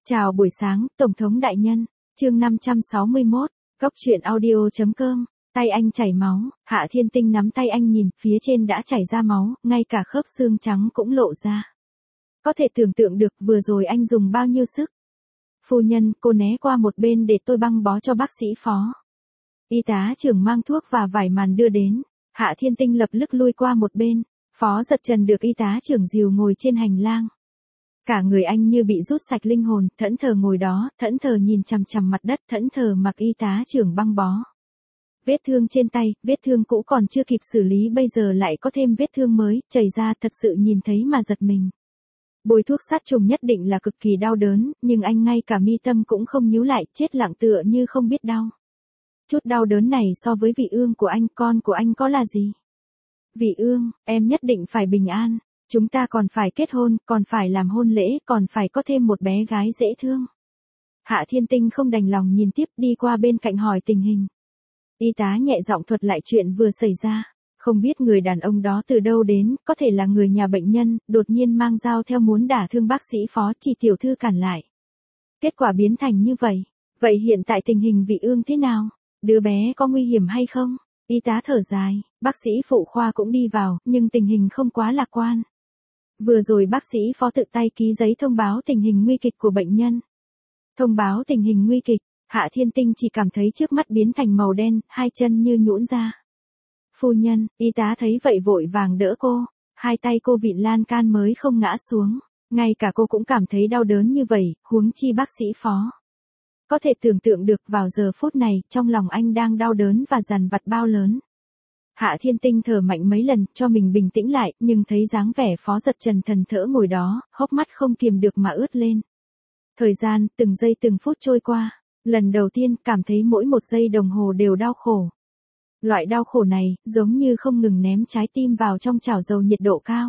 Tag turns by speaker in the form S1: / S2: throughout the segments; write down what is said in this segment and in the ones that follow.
S1: Chào buổi sáng, Tổng thống đại nhân. Chương 561, Góc truyện audio.com. Tay anh chảy máu, Hạ Thiên Tinh nắm tay anh nhìn, phía trên đã chảy ra máu, ngay cả khớp xương trắng cũng lộ ra. Có thể tưởng tượng được vừa rồi anh dùng bao nhiêu sức. Phu nhân, cô né qua một bên để tôi băng bó cho bác sĩ Phó. Y tá trưởng mang thuốc và vải màn đưa đến. Hạ Thiên Tinh lập tức lui qua một bên. Phó Giật Trần được y tá trưởng dìu ngồi trên hành lang. Cả người anh như bị rút sạch linh hồn, thẫn thờ ngồi đó, thẫn thờ nhìn chằm chằm mặt đất, thẫn thờ mặc y tá trưởng băng bó. Vết thương trên tay, vết thương cũ còn chưa kịp xử lý bây giờ lại có thêm vết thương mới, chảy ra thật sự nhìn thấy mà giật mình. Bôi thuốc sát trùng nhất định là cực kỳ đau đớn, nhưng anh ngay cả mi tâm cũng không nhíu lại, chết lặng tựa như không biết đau. Chút đau đớn này so với vị ương của anh, con của anh có là gì? Vị ương, em nhất định phải bình an. Chúng ta còn phải kết hôn, còn phải làm hôn lễ, còn phải có thêm một bé gái dễ thương. Hạ Thiên Tinh không đành lòng nhìn tiếp, đi qua bên cạnh hỏi tình hình. Y tá nhẹ giọng thuật lại chuyện vừa xảy ra. Không biết người đàn ông đó từ đâu đến, có thể là người nhà bệnh nhân, đột nhiên mang dao theo muốn đả thương bác sĩ Phó, chỉ tiểu thư cản lại. Kết quả biến thành như vậy. Vậy hiện tại tình hình vị ương thế nào? Đứa bé có nguy hiểm hay không? Y tá thở dài, bác sĩ phụ khoa cũng đi vào, nhưng tình hình không quá lạc quan. Vừa rồi bác sĩ Phó tự tay ký giấy thông báo tình hình nguy kịch của bệnh nhân. Thông báo tình hình nguy kịch, Hạ Thiên Tinh chỉ cảm thấy trước mắt biến thành màu đen, hai chân như nhũn ra. Phu nhân, y tá thấy vậy vội vàng đỡ cô, hai tay cô vịn lan can mới không ngã xuống, ngay cả cô cũng cảm thấy đau đớn như vậy, huống chi bác sĩ Phó. Có thể tưởng tượng được vào giờ phút này, trong lòng anh đang đau đớn và dằn vặt bao lớn. Hạ Thiên Tinh thở mạnh mấy lần, cho mình bình tĩnh lại, nhưng thấy dáng vẻ Phó Giật Trần thần thỡ ngồi đó, hốc mắt không kiềm được mà ướt lên. Thời gian, từng giây từng phút trôi qua, lần đầu tiên cảm thấy mỗi một giây đồng hồ đều đau khổ. Loại đau khổ này, giống như không ngừng ném trái tim vào trong chảo dầu nhiệt độ cao.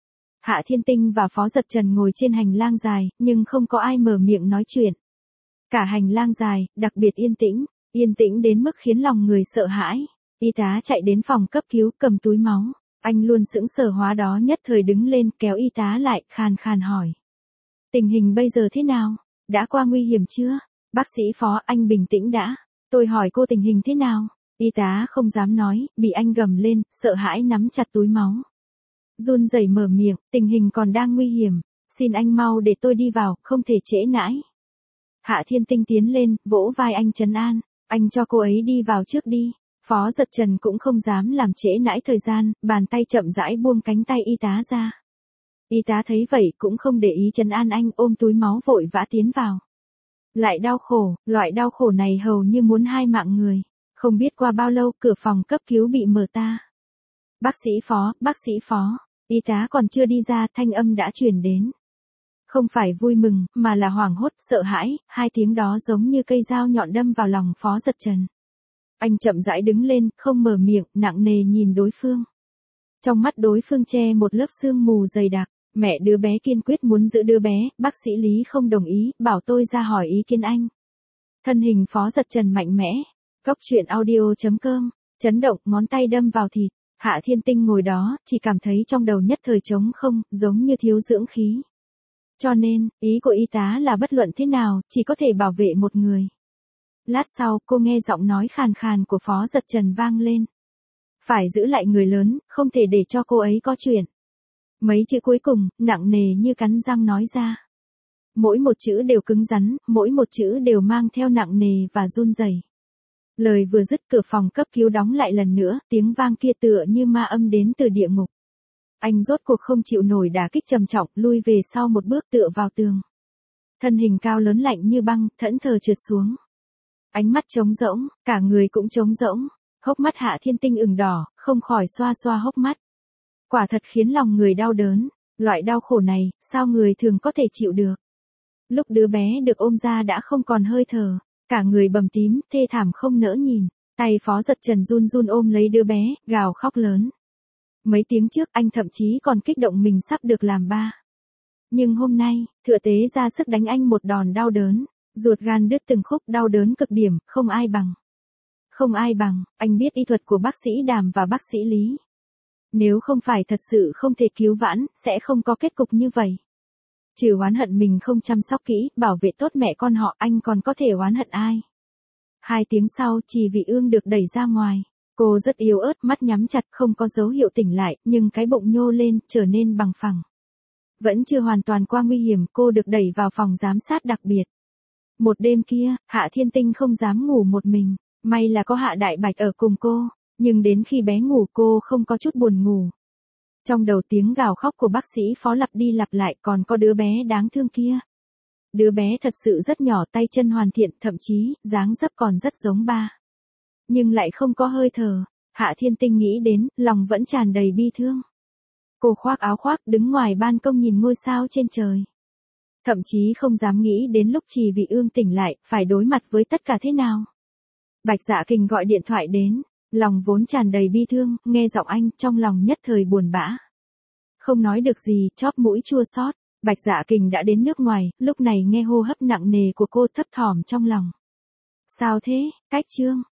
S1: Hạ Thiên Tinh và Phó Giật Trần ngồi trên hành lang dài, nhưng không có ai mở miệng nói chuyện. Cả hành lang dài, đặc biệt yên tĩnh đến mức khiến lòng người sợ hãi. Y tá chạy đến phòng cấp cứu cầm túi máu. Anh luôn sững sờ hóa đó nhất thời đứng lên kéo y tá lại, khàn khàn hỏi. Tình hình bây giờ thế nào? Đã qua nguy hiểm chưa? Bác sĩ Phó, anh bình tĩnh đã. Tôi hỏi cô tình hình thế nào? Y tá không dám nói, bị anh gầm lên, sợ hãi nắm chặt túi máu. Run rẩy mở miệng, tình hình còn đang nguy hiểm. Xin anh mau để tôi đi vào, không thể trễ nãi. Hạ Thiên Tinh tiến lên, vỗ vai anh trấn an. Anh cho cô ấy đi vào trước đi. Phó Giật Trần cũng không dám làm trễ nãi thời gian, bàn tay chậm rãi buông cánh tay y tá ra. Y tá thấy vậy cũng không để ý trấn an anh, ôm túi máu vội vã tiến vào. Lại đau khổ, loại đau khổ này hầu như muốn hai mạng người. Không biết qua bao lâu cửa phòng cấp cứu bị mở ta. Bác sĩ Phó, y tá còn chưa đi ra thanh âm đã truyền đến. Không phải vui mừng, mà là hoảng hốt, sợ hãi, hai tiếng đó giống như cây dao nhọn đâm vào lòng Phó Giật Trần. Anh chậm rãi đứng lên, không mở miệng, nặng nề nhìn đối phương. Trong mắt đối phương che một lớp sương mù dày đặc, mẹ đứa bé kiên quyết muốn giữ đứa bé, bác sĩ Lý không đồng ý, bảo tôi ra hỏi ý kiến anh. Thân hình Phó Giật Trần mạnh mẽ, Góc truyện audio.com, chấn động, ngón tay đâm vào thịt, Hạ Thiên Tinh ngồi đó, chỉ cảm thấy trong đầu nhất thời trống không, giống như thiếu dưỡng khí. Cho nên, ý của y tá là bất luận thế nào, chỉ có thể bảo vệ một người. Lát sau, cô nghe giọng nói khàn khàn của Phó Giật Trần vang lên. Phải giữ lại người lớn, không thể để cho cô ấy có chuyện. Mấy chữ cuối cùng, nặng nề như cắn răng nói ra. Mỗi một chữ đều cứng rắn, mỗi một chữ đều mang theo nặng nề và run rẩy. Lời vừa dứt cửa phòng cấp cứu đóng lại lần nữa, tiếng vang kia tựa như ma âm đến từ địa ngục. Anh rốt cuộc không chịu nổi đả kích trầm trọng, lui về sau một bước tựa vào tường. Thân hình cao lớn lạnh như băng, thẫn thờ trượt xuống. Ánh mắt trống rỗng, cả người cũng trống rỗng, hốc mắt Hạ Thiên Tinh ửng đỏ, không khỏi xoa xoa hốc mắt. Quả thật khiến lòng người đau đớn, loại đau khổ này, sao người thường có thể chịu được. Lúc đứa bé được ôm ra đã không còn hơi thở, cả người bầm tím, thê thảm không nỡ nhìn, tay Phó Giật Trần run run ôm lấy đứa bé, gào khóc lớn. Mấy tiếng trước anh thậm chí còn kích động mình sắp được làm ba. Nhưng hôm nay, Thừa Tế ra sức đánh anh một đòn đau đớn. Ruột gan đứt từng khúc, đau đớn cực điểm, không ai bằng. Không ai bằng, anh biết y thuật của bác sĩ Đàm và bác sĩ Lý. Nếu không phải thật sự không thể cứu vãn, sẽ không có kết cục như vậy. Trừ oán hận mình không chăm sóc kỹ, bảo vệ tốt mẹ con họ, anh còn có thể oán hận ai? 2 tiếng sau, Trì Vị Ương được đẩy ra ngoài. Cô rất yếu ớt, mắt nhắm chặt, không có dấu hiệu tỉnh lại, nhưng cái bụng nhô lên, trở nên bằng phẳng. Vẫn chưa hoàn toàn qua nguy hiểm, cô được đẩy vào phòng giám sát đặc biệt. Một đêm kia, Hạ Thiên Tinh không dám ngủ một mình. May là có Hạ Đại Bạch ở cùng cô, nhưng đến khi bé ngủ cô không có chút buồn ngủ. Trong đầu tiếng gào khóc của bác sĩ Phó lặp đi lặp lại, còn có đứa bé đáng thương kia. Đứa bé thật sự rất nhỏ, tay chân hoàn thiện, thậm chí, dáng dấp còn rất giống ba. Nhưng lại không có hơi thở. Hạ Thiên Tinh nghĩ đến, lòng vẫn tràn đầy bi thương. Cô khoác áo khoác, đứng ngoài ban công nhìn ngôi sao trên trời. Thậm chí không dám nghĩ đến lúc Trì Vị Ương tỉnh lại, phải đối mặt với tất cả thế nào. Bạch Dạ Kình gọi điện thoại đến, lòng vốn tràn đầy bi thương, nghe giọng anh, trong lòng nhất thời buồn bã. Không nói được gì, chóp mũi chua xót. Bạch Dạ Kình đã đến nước ngoài, lúc này nghe hô hấp nặng nề của cô thấp thỏm trong lòng. Sao thế, Cách Trương?